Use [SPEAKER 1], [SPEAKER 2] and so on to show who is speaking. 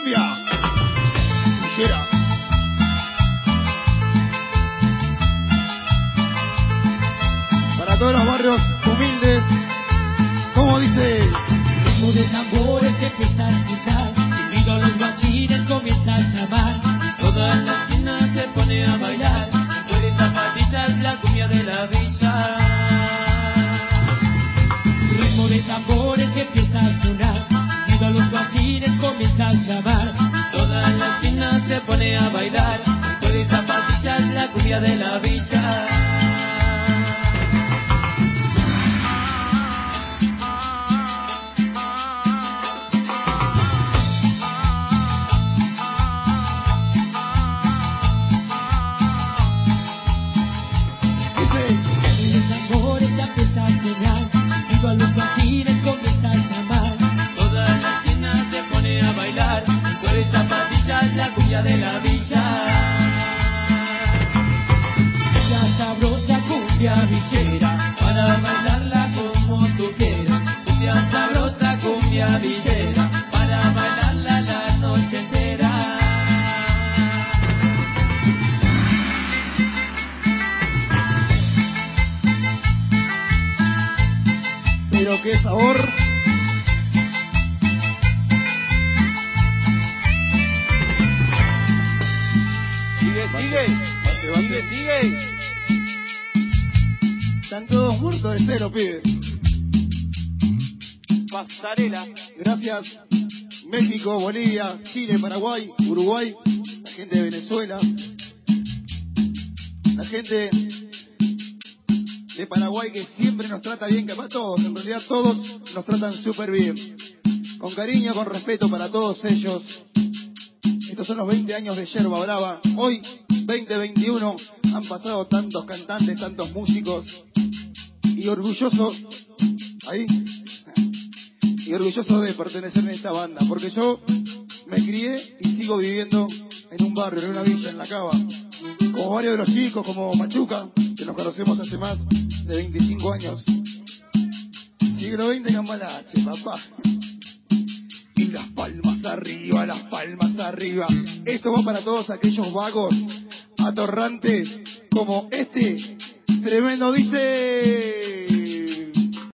[SPEAKER 1] cumbia. Villera. Para todos los barrios humildes, como dice.
[SPEAKER 2] Ritmo de tambores se empieza a escuchar, y vino a los guachines comienza a llamar. Toda la esquina se pone a bailar, con zapatillas la cumbia de la villa. Ritmo de tambores se empieza a sonar, y vino a los guachines comienza a llamar. Toda la esquina se pone a bailar, con zapatillas la cumbia de la villa. La cumbia de la villa, la sabrosa cumbia villera, para bailarla como tú quieras. La sabrosa cumbia villera, para bailarla la noche entera.
[SPEAKER 1] Pero qué sabor. Sigue. Están todos muertos de cero, pibe.
[SPEAKER 3] Pasarela.
[SPEAKER 1] Gracias México, Bolivia, Chile, Paraguay, Uruguay, la gente de Venezuela, la gente de Paraguay que siempre nos trata bien, que para todos, en realidad todos nos tratan súper bien. Con cariño, con respeto para todos ellos. Estos son los 20 años de Yerba Brava. Hoy, 2021, han pasado tantos cantantes, tantos músicos. Y orgulloso, ahí, y orgulloso de pertenecer a esta banda. Porque yo me crié y sigo viviendo en un barrio, en una villa, en La Cava. Como varios de los chicos, como Machuca, que nos conocemos hace más de 25 años. Siglo XX Cambalache, papá. Y las palmas arriba, las palmas arriba. Esto va para todos aquellos vagos, atorrantes, como este tremendo dice.